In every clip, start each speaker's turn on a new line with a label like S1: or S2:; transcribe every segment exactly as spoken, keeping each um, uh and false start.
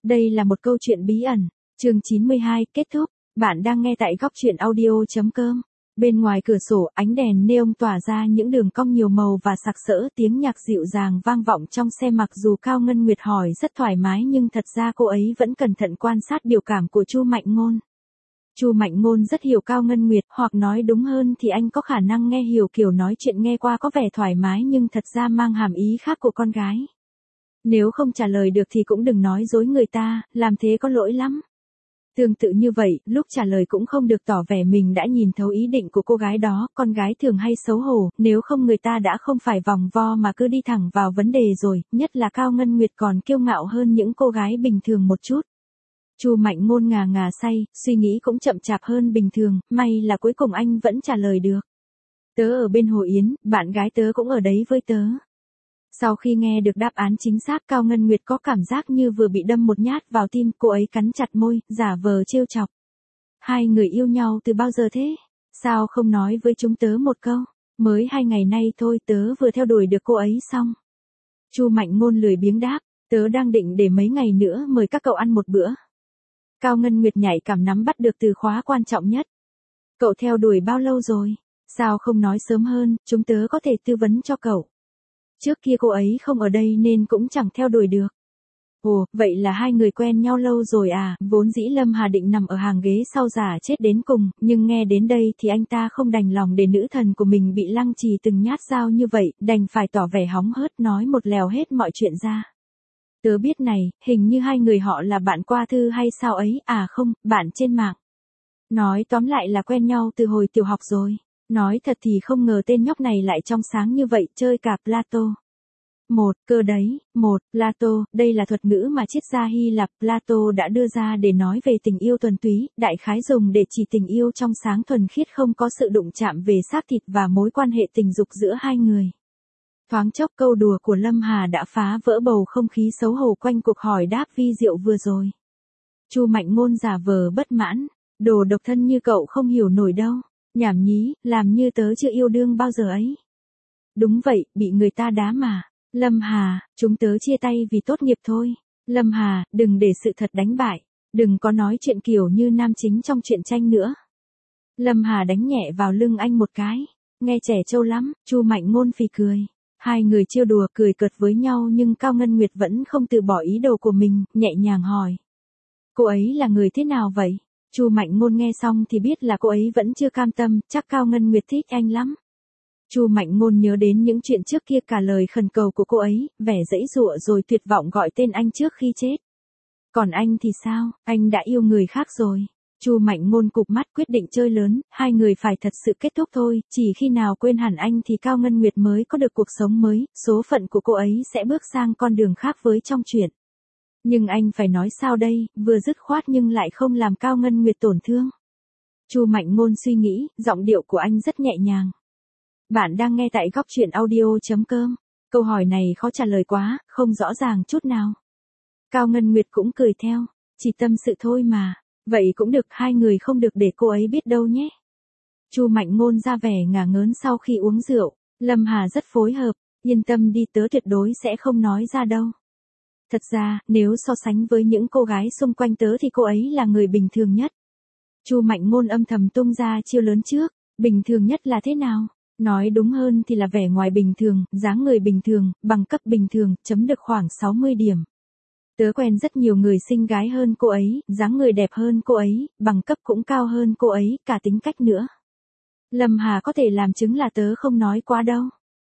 S1: Đây là một câu chuyện bí ẩn. Chương chín mươi hai, kết thúc. Bạn đang nghe tại góc truyện audio.com. Bên ngoài cửa sổ, ánh đèn neon tỏa ra những đường cong nhiều màu và sặc sỡ, tiếng nhạc dịu dàng vang vọng trong xe. Mặc dù Cao Ngân Nguyệt hỏi rất thoải mái nhưng thật ra cô ấy vẫn cẩn thận quan sát biểu cảm của Chu Mạnh Ngôn. Chu Mạnh Ngôn rất hiểu Cao Ngân Nguyệt, hoặc nói đúng hơn thì anh có khả năng nghe hiểu kiểu nói chuyện nghe qua có vẻ thoải mái nhưng thật ra mang hàm ý khác của con gái. Nếu không trả lời được thì cũng đừng nói dối người ta, làm thế có lỗi lắm. Tương tự như vậy, lúc trả lời cũng không được tỏ vẻ mình đã nhìn thấu ý định của cô gái đó, con gái thường hay xấu hổ, nếu không người ta đã không phải vòng vo mà cứ đi thẳng vào vấn đề rồi, nhất là Cao Ngân Nguyệt còn kiêu ngạo hơn những cô gái bình thường một chút. Chu Mạnh Ngôn ngà ngà say, suy nghĩ cũng chậm chạp hơn bình thường, may là cuối cùng anh vẫn trả lời được. Tớ ở bên Hồ Yến, bạn gái tớ cũng ở đấy với tớ. Sau khi nghe được đáp án chính xác, Cao Ngân Nguyệt có cảm giác như vừa bị đâm một nhát vào tim, cô ấy cắn chặt môi, giả vờ trêu chọc. Hai người yêu nhau từ bao giờ thế? Sao không nói với chúng tớ một câu? Mới hai ngày nay thôi, tớ vừa theo đuổi được cô ấy xong. Chu Mạnh Ngôn lười biếng đáp, tớ đang định để mấy ngày nữa mời các cậu ăn một bữa. Cao Ngân Nguyệt nhạy cảm nắm bắt được từ khóa quan trọng nhất. Cậu theo đuổi bao lâu rồi? Sao không nói sớm hơn, chúng tớ có thể tư vấn cho cậu. Trước kia cô ấy không ở đây nên cũng chẳng theo đuổi được. Ồ, vậy là hai người quen nhau lâu rồi à? Vốn dĩ Lâm Hà định nằm ở hàng ghế sau giả chết đến cùng, nhưng nghe đến đây thì anh ta không đành lòng để nữ thần của mình bị Lăng Trì từng nhát dao như vậy, đành phải tỏ vẻ hóng hớt nói một lèo hết mọi chuyện ra. Tớ biết này, hình như hai người họ là bạn qua thư hay sao ấy, à không, bạn trên mạng. Nói tóm lại là quen nhau từ hồi tiểu học rồi. Nói thật thì không ngờ tên nhóc này lại trong sáng như vậy, chơi cả Plato. Một, cơ đấy, một, Plato, đây là thuật ngữ mà triết gia Hy Lạp Plato đã đưa ra để nói về tình yêu thuần túy, đại khái dùng để chỉ tình yêu trong sáng thuần khiết không có sự đụng chạm về xác thịt và mối quan hệ tình dục giữa hai người. Thoáng chốc câu đùa của Lâm Hà đã phá vỡ bầu không khí xấu hổ quanh cuộc hỏi đáp vi diệu vừa rồi. Chu Mạnh Ngôn giả vờ bất mãn, đồ độc thân như cậu không hiểu nổi đâu. Nhảm nhí, làm như tớ chưa yêu đương bao giờ ấy. Đúng vậy, bị người ta đá mà. Lâm Hà, chúng tớ chia tay vì tốt nghiệp thôi. Lâm Hà, đừng để sự thật đánh bại. Đừng có nói chuyện kiểu như nam chính trong truyện tranh nữa. Lâm Hà đánh nhẹ vào lưng anh một cái. Nghe trẻ trâu lắm, Chu Mạnh Ngôn phì cười. Hai người trêu đùa cười cợt với nhau nhưng Cao Ngân Nguyệt vẫn không từ bỏ ý đồ của mình, nhẹ nhàng hỏi. Cô ấy là người thế nào vậy? Chu Mạnh Ngôn nghe xong thì biết là cô ấy vẫn chưa cam tâm, chắc Cao Ngân Nguyệt thích anh lắm. Chu Mạnh Ngôn nhớ đến những chuyện trước kia, cả lời khẩn cầu của cô ấy, vẻ giãy giụa rồi tuyệt vọng gọi tên anh trước khi chết. Còn anh thì sao, anh đã yêu người khác rồi. Chu Mạnh Ngôn cụp mắt quyết định chơi lớn, hai người phải thật sự kết thúc thôi, chỉ khi nào quên hẳn anh thì Cao Ngân Nguyệt mới có được cuộc sống mới, số phận của cô ấy sẽ bước sang con đường khác với trong truyện. Nhưng anh phải nói sao đây, vừa dứt khoát nhưng lại không làm Cao Ngân Nguyệt tổn thương. Chu Mạnh Ngôn suy nghĩ, giọng điệu của anh rất nhẹ nhàng. Bạn đang nghe tại góc truyện audio.com. Câu hỏi này khó trả lời quá, không rõ ràng chút nào. Cao Ngân Nguyệt cũng cười theo, chỉ tâm sự thôi mà. Vậy cũng được, hai người không được để cô ấy biết đâu nhé. Chu Mạnh Ngôn ra vẻ ngả ngớn sau khi uống rượu. Lâm Hà rất phối hợp, yên tâm đi, tớ tuyệt đối sẽ không nói ra đâu. Thật ra, nếu so sánh với những cô gái xung quanh tớ thì cô ấy là người bình thường nhất. Chu Mạnh Ngôn âm thầm tung ra chiêu lớn trước, bình thường nhất là thế nào? Nói đúng hơn thì là vẻ ngoài bình thường, dáng người bình thường, bằng cấp bình thường, chấm được khoảng sáu mươi điểm. Tớ quen rất nhiều người xinh gái hơn cô ấy, dáng người đẹp hơn cô ấy, bằng cấp cũng cao hơn cô ấy, cả tính cách nữa. Lâm Hà có thể làm chứng là tớ không nói quá đâu.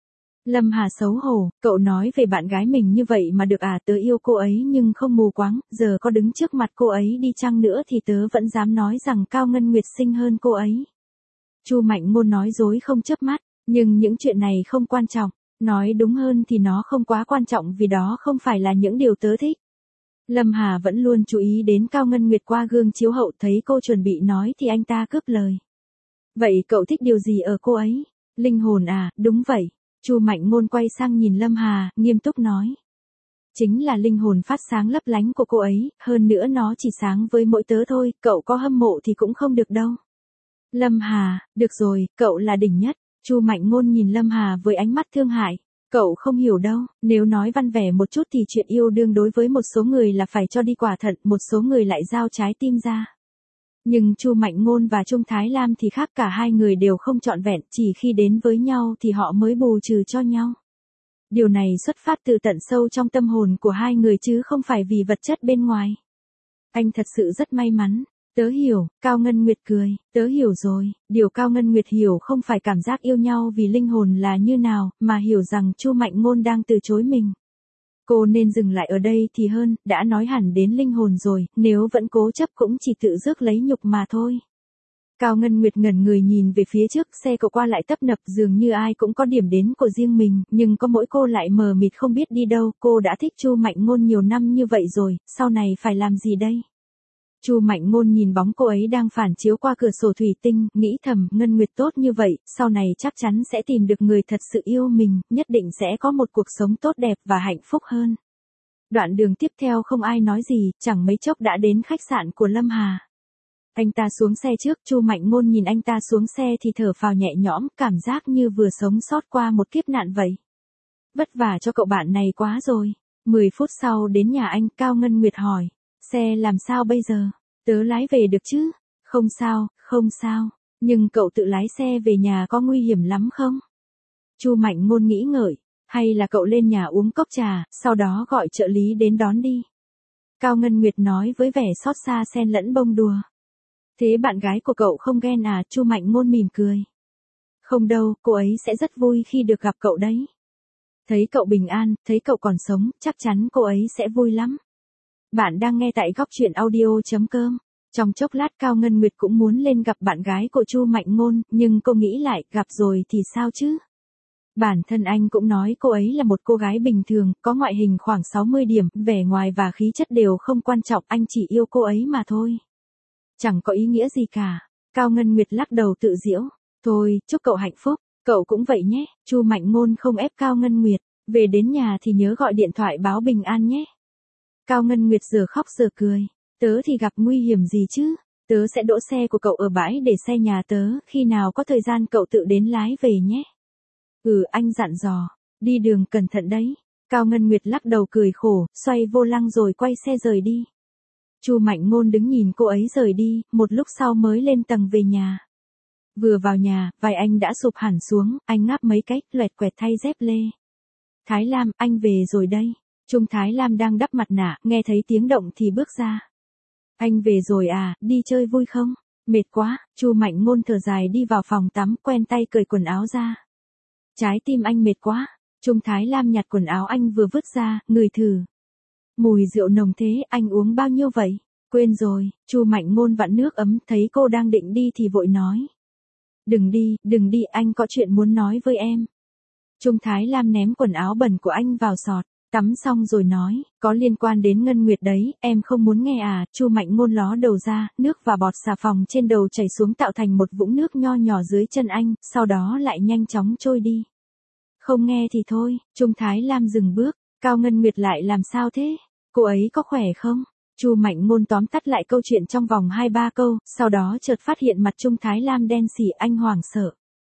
S1: Lâm Hà xấu hổ, cậu nói về bạn gái mình như vậy mà được à? Tớ yêu cô ấy nhưng không mù quáng, giờ có đứng trước mặt cô ấy đi chăng nữa thì tớ vẫn dám nói rằng Cao Ngân Nguyệt xinh hơn cô ấy. Chu Mạnh Ngôn nói dối không chớp mắt, nhưng những chuyện này không quan trọng, nói đúng hơn thì nó không quá quan trọng vì đó không phải là những điều tớ thích. Lâm Hà vẫn luôn chú ý đến Cao Ngân Nguyệt qua gương chiếu hậu, thấy cô chuẩn bị nói thì anh ta cướp lời. Vậy cậu thích điều gì ở cô ấy? Linh hồn à? Đúng vậy. Chu Mạnh Ngôn quay sang nhìn Lâm Hà, nghiêm túc nói. Chính là linh hồn phát sáng lấp lánh của cô ấy, hơn nữa nó chỉ sáng với mỗi tớ thôi, cậu có hâm mộ thì cũng không được đâu. Lâm Hà, được rồi, cậu là đỉnh nhất. Chu Mạnh Ngôn nhìn Lâm Hà với ánh mắt thương hại. Cậu không hiểu đâu, nếu nói văn vẻ một chút thì chuyện yêu đương đối với một số người là phải cho đi quả thận, một số người lại giao trái tim ra. Nhưng Chu Mạnh Ngôn và Trung Thái Lam thì khác, cả hai người đều không trọn vẹn, chỉ khi đến với nhau thì họ mới bù trừ cho nhau. Điều này xuất phát từ tận sâu trong tâm hồn của hai người chứ không phải vì vật chất bên ngoài. Anh thật sự rất may mắn. Tớ hiểu, Cao Ngân Nguyệt cười, tớ hiểu rồi, điều Cao Ngân Nguyệt hiểu không phải cảm giác yêu nhau vì linh hồn là như nào, mà hiểu rằng Chu Mạnh Ngôn đang từ chối mình. Cô nên dừng lại ở đây thì hơn, đã nói hẳn đến linh hồn rồi, nếu vẫn cố chấp cũng chỉ tự rước lấy nhục mà thôi. Cao Ngân Nguyệt ngẩn người nhìn về phía trước, xe cộ qua lại tấp nập, dường như ai cũng có điểm đến của riêng mình, nhưng có mỗi cô lại mờ mịt không biết đi đâu. Cô đã thích Chu Mạnh Ngôn nhiều năm như vậy rồi, sau này phải làm gì đây? Chu Mạnh Ngôn nhìn bóng cô ấy đang phản chiếu qua cửa sổ thủy tinh, nghĩ thầm, Ngân Nguyệt tốt như vậy, sau này chắc chắn sẽ tìm được người thật sự yêu mình, nhất định sẽ có một cuộc sống tốt đẹp và hạnh phúc hơn. Đoạn đường tiếp theo không ai nói gì, chẳng mấy chốc đã đến khách sạn của Lâm Hà. Anh ta xuống xe trước, Chu Mạnh Ngôn nhìn anh ta xuống xe thì thở phào nhẹ nhõm, cảm giác như vừa sống sót qua một kiếp nạn vậy. Vất vả cho cậu bạn này quá rồi. Mười phút sau đến nhà anh, Cao Ngân Nguyệt hỏi. Xe làm sao bây giờ? Tớ lái về được chứ? Không sao, không sao. Nhưng cậu tự lái xe về nhà có nguy hiểm lắm không? Chu Mạnh Ngôn nghĩ ngợi. Hay là cậu lên nhà uống cốc trà, sau đó gọi trợ lý đến đón đi. Cao Ngân Nguyệt nói với vẻ xót xa xen lẫn bông đùa. Thế bạn gái của cậu không ghen à? Chu Mạnh Ngôn mỉm cười. Không đâu, cô ấy sẽ rất vui khi được gặp cậu đấy. Thấy cậu bình an, thấy cậu còn sống, chắc chắn cô ấy sẽ vui lắm. Bạn đang nghe tại góc truyện audio chấm com. Trong chốc lát Cao Ngân Nguyệt cũng muốn lên gặp bạn gái của Chu Mạnh Ngôn, nhưng cô nghĩ lại, gặp rồi thì sao chứ? Bản thân anh cũng nói cô ấy là một cô gái bình thường, có ngoại hình khoảng sáu mươi điểm, vẻ ngoài và khí chất đều không quan trọng, anh chỉ yêu cô ấy mà thôi. Chẳng có ý nghĩa gì cả. Cao Ngân Nguyệt lắc đầu tự giễu. Thôi, chúc cậu hạnh phúc, cậu cũng vậy nhé. Chu Mạnh Ngôn không ép Cao Ngân Nguyệt, về đến nhà thì nhớ gọi điện thoại báo bình an nhé. Cao Ngân Nguyệt giờ khóc giờ cười. Tớ thì gặp nguy hiểm gì chứ? Tớ sẽ đỗ xe của cậu ở bãi để xe nhà tớ, khi nào có thời gian cậu tự đến lái về nhé. Ừ, anh dặn dò, đi đường cẩn thận đấy. Cao Ngân Nguyệt lắc đầu cười khổ, xoay vô lăng rồi quay xe rời đi. Chu Mạnh Ngôn đứng nhìn cô ấy rời đi, một lúc sau mới lên tầng về nhà. Vừa vào nhà, vai anh đã sụp hẳn xuống, anh ngáp mấy cái, loẹt quẹt thay dép lê. Thái Lam, anh về rồi đây. Trung Thái Lam đang đắp mặt nạ, nghe thấy tiếng động thì bước ra. Anh về rồi à, đi chơi vui không? Mệt quá. Chu Mạnh Ngôn thở dài đi vào phòng tắm, quen tay cởi quần áo ra. Trái tim anh mệt quá. Trung Thái Lam nhặt quần áo anh vừa vứt ra, ngửi thử. Mùi rượu nồng thế, anh uống bao nhiêu vậy? Quên rồi. Chu Mạnh Ngôn vặn nước ấm, thấy cô đang định đi thì vội nói. Đừng đi, đừng đi, anh có chuyện muốn nói với em. Trung Thái Lam ném quần áo bẩn của anh vào sọt, tắm xong rồi nói, có liên quan đến Ngân Nguyệt đấy, em không muốn nghe à? Chu Mạnh Ngôn ló đầu ra, nước và bọt xà phòng trên đầu chảy xuống tạo thành một vũng nước nho nhỏ dưới chân anh, sau đó lại nhanh chóng trôi đi. Không nghe thì thôi. Trung Thái Lam dừng bước. Cao Ngân Nguyệt lại làm sao thế? Cô ấy có khỏe không? Chu Mạnh Ngôn tóm tắt lại câu chuyện trong vòng hai ba câu, sau đó chợt phát hiện mặt Trung Thái Lam đen xỉ, anh hoảng sợ.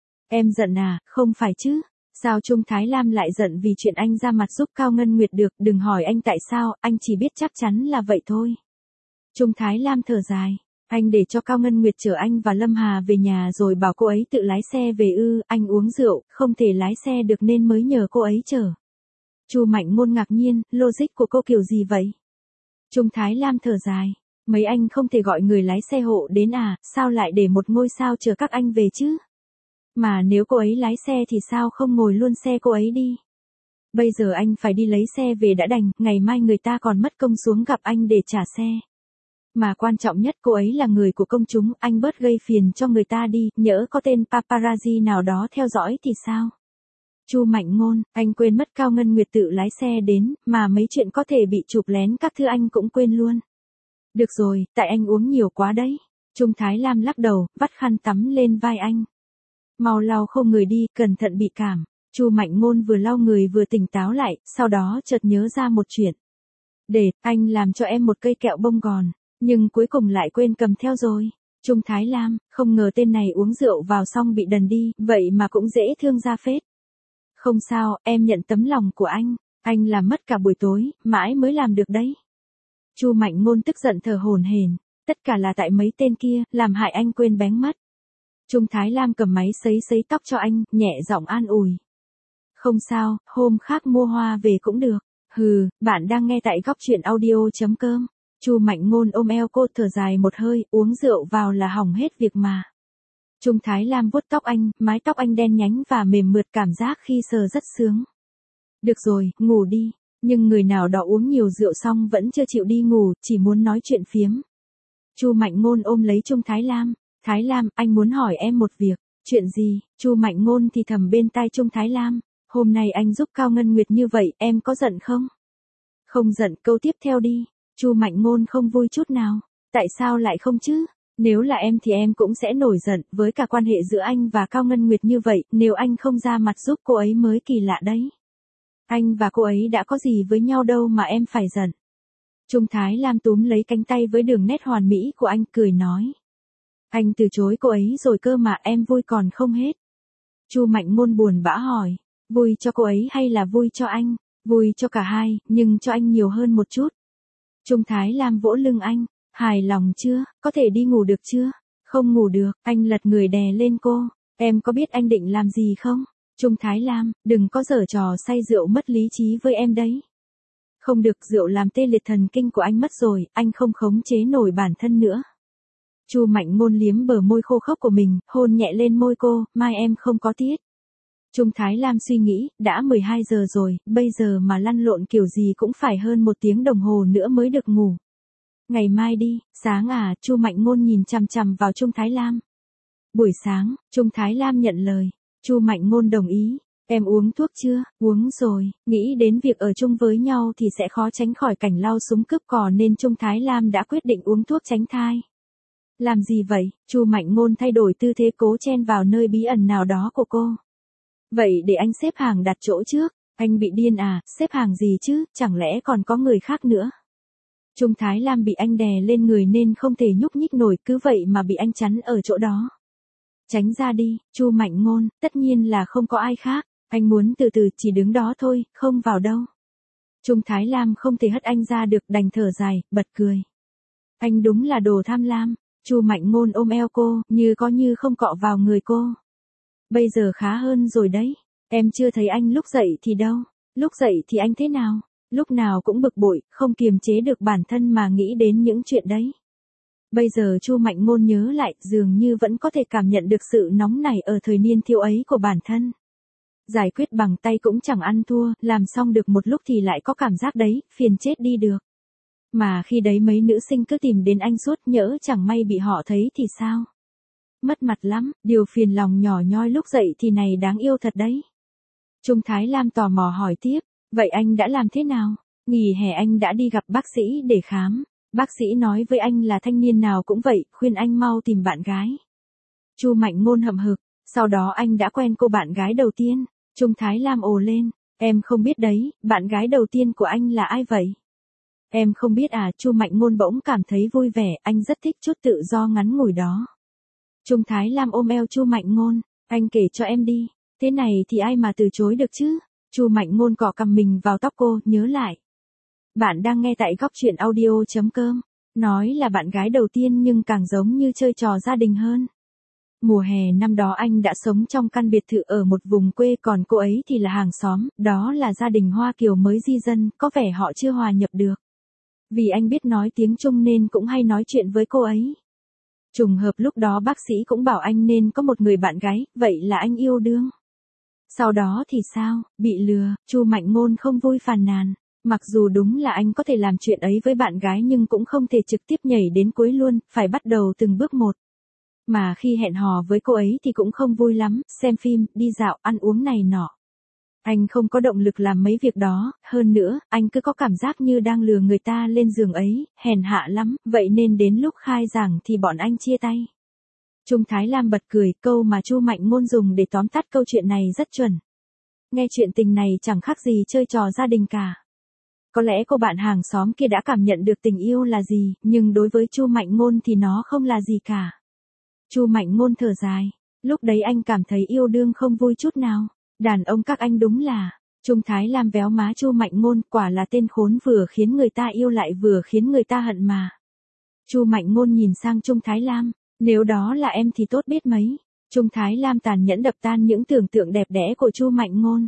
S1: Em giận à? Không phải chứ? Sao Trung Thái Lam lại giận vì chuyện anh ra mặt giúp Cao Ngân Nguyệt được? Đừng hỏi anh tại sao, anh chỉ biết chắc chắn là vậy thôi. Trung Thái Lam thở dài. Anh để cho Cao Ngân Nguyệt chở anh và Lâm Hà về nhà rồi bảo cô ấy tự lái xe về ư? Anh uống rượu, không thể lái xe được nên mới nhờ cô ấy chở. Chu Mạnh Ngôn ngạc nhiên, logic của cô kiểu gì vậy? Trung Thái Lam thở dài. Mấy anh không thể gọi người lái xe hộ đến à? Sao lại để một ngôi sao chở các anh về chứ? Mà nếu cô ấy lái xe thì sao không ngồi luôn xe cô ấy đi? Bây giờ anh phải đi lấy xe về đã đành, ngày mai người ta còn mất công xuống gặp anh để trả xe. Mà quan trọng nhất cô ấy là người của công chúng, anh bớt gây phiền cho người ta đi, nhỡ có tên paparazzi nào đó theo dõi thì sao? Chu Mạnh Ngôn, anh quên mất Cao Ngân Nguyệt tự lái xe đến, mà mấy chuyện có thể bị chụp lén các thứ anh cũng quên luôn. Được rồi, tại anh uống nhiều quá đấy. Trung Thái Lam lắc đầu, vắt khăn tắm lên vai anh. Mau lau khô người đi, cẩn thận bị cảm. Chu Mạnh Ngôn vừa lau người vừa tỉnh táo lại, sau đó chợt nhớ ra một chuyện. Để, anh làm cho em một cây kẹo bông gòn, nhưng cuối cùng lại quên cầm theo rồi. Trung Thái Lam, không ngờ tên này uống rượu vào xong bị đần đi, vậy mà cũng dễ thương ra phết. Không sao, em nhận tấm lòng của anh, anh làm mất cả buổi tối, mãi mới làm được đấy. Chu Mạnh Ngôn tức giận thở hổn hển, tất cả là tại mấy tên kia, làm hại anh quên bén mất. Trung Thái Lam cầm máy sấy sấy tóc cho anh, nhẹ giọng an ủi. Không sao, hôm khác mua hoa về cũng được. Hừ, bạn đang nghe tại góc truyện audio.com. Chu Mạnh Ngôn ôm eo cô thở dài một hơi, uống rượu vào là hỏng hết việc mà. Trung Thái Lam vuốt tóc anh, mái tóc anh đen nhánh và mềm mượt, cảm giác khi sờ rất sướng. Được rồi, ngủ đi. Nhưng người nào đó uống nhiều rượu xong vẫn chưa chịu đi ngủ, chỉ muốn nói chuyện phiếm. Chu Mạnh Ngôn ôm lấy Trung Thái Lam. Thái Lam, anh muốn hỏi em một việc. Chuyện gì? Chu Mạnh Ngôn thì thầm bên tai Trung Thái Lam. Hôm nay anh giúp Cao Ngân Nguyệt như vậy, em có giận không? Không giận, câu tiếp theo đi. Chu Mạnh Ngôn không vui chút nào. Tại sao lại không chứ? Nếu là em thì em cũng sẽ nổi giận, với cả quan hệ giữa anh và Cao Ngân Nguyệt như vậy, nếu anh không ra mặt giúp cô ấy mới kỳ lạ đấy. Anh và cô ấy đã có gì với nhau đâu mà em phải giận. Trung Thái Lam túm lấy cánh tay với đường nét hoàn mỹ của anh, cười nói. Anh từ chối cô ấy rồi cơ mà, em vui còn không hết. Chu Mạnh Ngôn buồn bã hỏi. Vui cho cô ấy hay là vui cho anh? Vui cho cả hai, nhưng cho anh nhiều hơn một chút. Trung Thái Lam vỗ lưng anh. Hài lòng chưa? Có thể đi ngủ được chưa? Không ngủ được, anh lật người đè lên cô. Em có biết anh định làm gì không? Trung Thái Lam, đừng có giở trò say rượu mất lý trí với em đấy. Không được, rượu làm tê liệt thần kinh của anh mất rồi, anh không khống chế nổi bản thân nữa. Chu Mạnh Ngôn liếm bờ môi khô khốc của mình, hôn nhẹ lên môi cô, mai em không có tiết. Trung Thái Lam suy nghĩ, đã mười hai giờ rồi, bây giờ mà lăn lộn kiểu gì cũng phải hơn một tiếng đồng hồ nữa mới được ngủ. Ngày mai đi, sáng à, Chu Mạnh Ngôn nhìn chằm chằm vào Trung Thái Lam. Buổi sáng, Trung Thái Lam nhận lời. Chu Mạnh Ngôn đồng ý. Em uống thuốc chưa? Uống rồi, nghĩ đến việc ở chung với nhau thì sẽ khó tránh khỏi cảnh lao súng cướp cò nên Trung Thái Lam đã quyết định uống thuốc tránh thai. Làm gì vậy? Chu Mạnh Ngôn thay đổi tư thế cố chen vào nơi bí ẩn nào đó của cô. Vậy để anh xếp hàng đặt chỗ trước. Anh bị điên à, xếp hàng gì chứ, chẳng lẽ còn có người khác nữa? Trung Thái Lam bị anh đè lên người nên không thể nhúc nhích nổi, cứ vậy mà bị anh chắn ở chỗ đó. Tránh ra đi, Chu Mạnh Ngôn, tất nhiên là không có ai khác, anh muốn từ từ chỉ đứng đó thôi, không vào đâu. Trung Thái Lam không thể hất anh ra được, đành thở dài, bật cười. Anh đúng là đồ tham lam. Chu Mạnh Ngôn ôm eo cô, như có như không cọ vào người cô. Bây giờ khá hơn rồi đấy, em chưa thấy anh lúc dậy thì đâu, lúc dậy thì anh thế nào? Lúc nào cũng bực bội, không kiềm chế được bản thân mà nghĩ đến những chuyện đấy. Bây giờ Chu Mạnh Ngôn nhớ lại, dường như vẫn có thể cảm nhận được sự nóng nảy ở thời niên thiếu ấy của bản thân. Giải quyết bằng tay cũng chẳng ăn thua, làm xong được một lúc thì lại có cảm giác đấy, phiền chết đi được. Mà khi đấy mấy nữ sinh cứ tìm đến anh suốt, nhỡ chẳng may bị họ thấy thì sao? Mất mặt lắm, điều phiền lòng nhỏ nhoi lúc dậy thì này đáng yêu thật đấy. Trung Thái Lam tò mò hỏi tiếp, vậy anh đã làm thế nào? Nghỉ hè anh đã đi gặp bác sĩ để khám. Bác sĩ nói với anh là thanh niên nào cũng vậy, khuyên anh mau tìm bạn gái. Chu Mạnh Ngôn hậm hực, sau đó anh đã quen cô bạn gái đầu tiên. Trung Thái Lam ồ lên, em không biết đấy, bạn gái đầu tiên của anh là ai vậy? Em không biết à? Chu Mạnh Ngôn bỗng cảm thấy vui vẻ, anh rất thích chút tự do ngắn ngủi đó. Trung Thái Lam ôm eo Chu Mạnh Ngôn, anh kể cho em đi, thế này thì ai mà từ chối được chứ? Chu Mạnh Ngôn cọ cằm mình vào tóc cô, nhớ lại. Bạn đang nghe tại góc truyện audio.com, nói là bạn gái đầu tiên nhưng càng giống như chơi trò gia đình hơn. Mùa hè năm đó anh đã sống trong căn biệt thự ở một vùng quê, còn cô ấy thì là hàng xóm, đó là gia đình Hoa Kiều mới di dân, có vẻ họ chưa hòa nhập được. Vì anh biết nói tiếng Trung nên cũng hay nói chuyện với cô ấy. Trùng hợp lúc đó bác sĩ cũng bảo anh nên có một người bạn gái, vậy là anh yêu đương. Sau đó thì sao? Bị lừa, Chu Mạnh Ngôn không vui phàn nàn. Mặc dù đúng là anh có thể làm chuyện ấy với bạn gái nhưng cũng không thể trực tiếp nhảy đến cuối luôn, phải bắt đầu từng bước một. Mà khi hẹn hò với cô ấy thì cũng không vui lắm, xem phim, đi dạo, ăn uống này nọ. Anh không có động lực làm mấy việc đó, hơn nữa, anh cứ có cảm giác như đang lừa người ta lên giường ấy, hèn hạ lắm, vậy nên đến lúc khai giảng thì bọn anh chia tay. Trung Thái Lam bật cười, câu mà Chu Mạnh Ngôn dùng để tóm tắt câu chuyện này rất chuẩn. Nghe chuyện tình này chẳng khác gì chơi trò gia đình cả. Có lẽ cô bạn hàng xóm kia đã cảm nhận được tình yêu là gì, nhưng đối với Chu Mạnh Ngôn thì nó không là gì cả. Chu Mạnh Ngôn thở dài, lúc đấy anh cảm thấy yêu đương không vui chút nào. Đàn ông các anh đúng là, Trung Thái Lam véo má Chu Mạnh Ngôn, quả là tên khốn vừa khiến người ta yêu lại vừa khiến người ta hận mà. Chu Mạnh Ngôn nhìn sang Trung Thái Lam, nếu đó là em thì tốt biết mấy. Trung Thái Lam tàn nhẫn đập tan những tưởng tượng đẹp đẽ của Chu Mạnh Ngôn.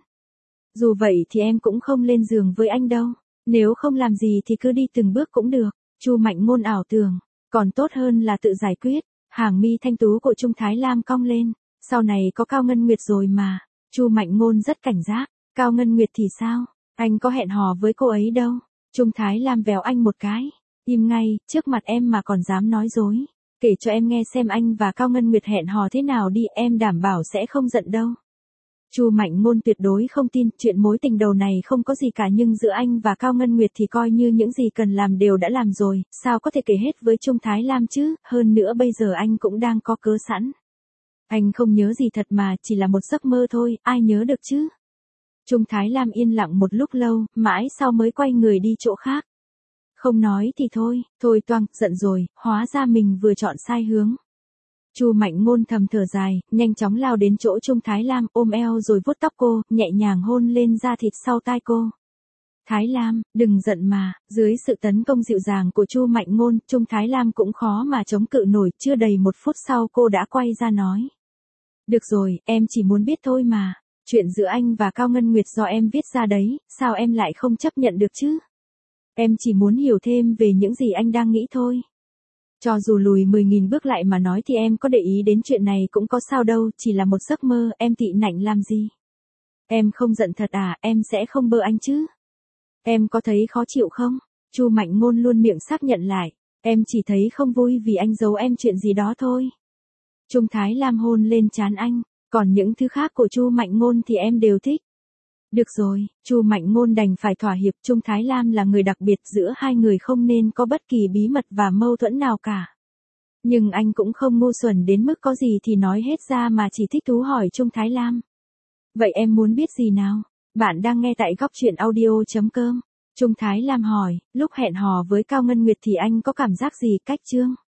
S1: Dù vậy thì em cũng không lên giường với anh đâu, nếu không làm gì thì cứ đi từng bước cũng được. Chu Mạnh Ngôn ảo tưởng, còn tốt hơn là tự giải quyết. Hàng mi thanh tú của Trung Thái Lam cong lên, sau này có Cao Ngân Nguyệt rồi mà. Chu Mạnh Ngôn rất cảnh giác, Cao Ngân Nguyệt thì sao, anh có hẹn hò với cô ấy đâu. Trung Thái Lam véo anh một cái, im ngay, trước mặt em mà còn dám nói dối. Kể cho em nghe xem anh và Cao Ngân Nguyệt hẹn hò thế nào đi, em đảm bảo sẽ không giận đâu. Chu Mạnh Ngôn tuyệt đối không tin, chuyện mối tình đầu này không có gì cả, nhưng giữa anh và Cao Ngân Nguyệt thì coi như những gì cần làm đều đã làm rồi, sao có thể kể hết với Trung Thái Lam chứ, hơn nữa bây giờ anh cũng đang có cớ sẵn. Anh không nhớ gì thật mà, chỉ là một giấc mơ thôi, ai nhớ được chứ. Trung Thái Lam yên lặng một lúc lâu, mãi sau mới quay người đi chỗ khác. Không nói thì thôi, thôi toang, giận rồi, hóa ra mình vừa chọn sai hướng. Chu Mạnh Ngôn thầm thở dài, nhanh chóng lao đến chỗ Trung Thái Lam, ôm eo rồi vuốt tóc cô, nhẹ nhàng hôn lên da thịt sau tai cô. Thái Lam, đừng giận mà. Dưới sự tấn công dịu dàng của Chu Mạnh Ngôn, Trung Thái Lam cũng khó mà chống cự nổi, chưa đầy một phút sau cô đã quay ra nói. Được rồi, em chỉ muốn biết thôi mà. Chuyện giữa anh và Cao Ngân Nguyệt do em viết ra đấy, sao em lại không chấp nhận được chứ? Em chỉ muốn hiểu thêm về những gì anh đang nghĩ thôi. Cho dù lùi mười nghìn bước lại mà nói thì em có để ý đến chuyện này cũng có sao đâu, chỉ là một giấc mơ, em tị nạnh làm gì? Em không giận thật à, em sẽ không bơ anh chứ? Em có thấy khó chịu không? Chu Mạnh Ngôn luôn miệng xác nhận lại, em chỉ thấy không vui vì anh giấu em chuyện gì đó thôi. Trung Thái Lam hôn lên trán anh, còn những thứ khác của Chu Mạnh Ngôn thì em đều thích. Được rồi, Chu Mạnh Ngôn đành phải thỏa hiệp, Trung Thái Lam là người đặc biệt, giữa hai người không nên có bất kỳ bí mật và mâu thuẫn nào cả. Nhưng anh cũng không ngu xuẩn đến mức có gì thì nói hết ra mà chỉ thích thú hỏi Trung Thái Lam. Vậy em muốn biết gì nào? Bạn đang nghe tại góc truyện audio chấm com. Trung Thái Lam hỏi, lúc hẹn hò với Cao Ngân Nguyệt thì anh có cảm giác gì? Cách chương